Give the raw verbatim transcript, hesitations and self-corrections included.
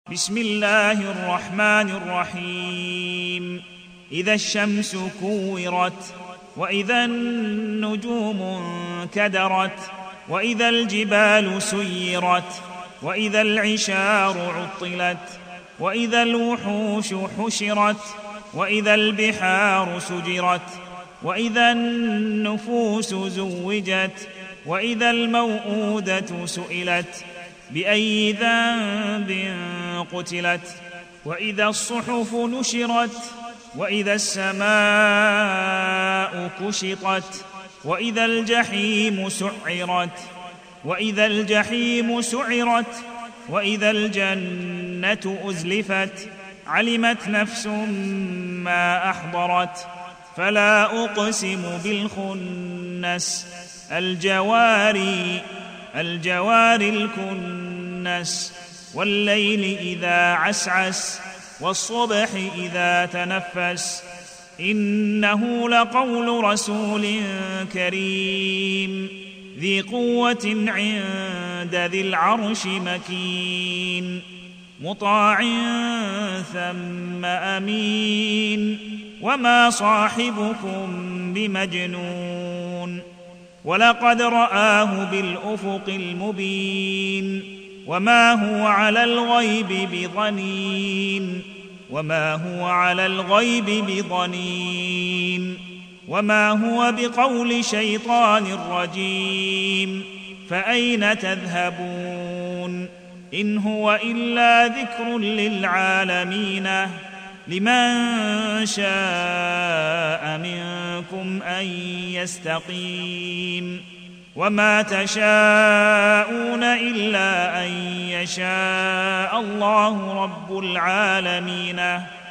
بسم الله الرحمن الرحيم. إذا الشمس كورت، وإذا النجوم انكدرت، وإذا الجبال سيرت، وإذا العشار عطلت، وإذا الوحوش حشرت، وإذا البحار سجرت، وإذا النفوس زوجت، وإذا الموءودة سئلت بأي ذنب قتلت، وإذا الصحف نشرت، وإذا السماء كشطت، وإذا الجحيم سعرت، وإذا الجحيم سعرت، وإذا الجنة أزلفت، علمت نفس ما أحضرت. فلا أقسم بالخنس، الجواري الجوار الكنس، والليل إذا عسعس، والصبح إذا تنفس، إنه لقول رسول كريم ذي قوة عند ذي العرش مكين، مطاع ثم أمين، وما صاحبكم بمجنون، ولقد رآه بالأفق المبين، وما هو على الغيب بضنين وما هو على الغيب بضنين وما هو بقول شيطان رجيم. فأين تذهبون؟ إن هو إلا ذكر للعالمين، لمن شاء منكم أن يستقيم، وما تشاءون إلا أن يشاء الله رب العالمين.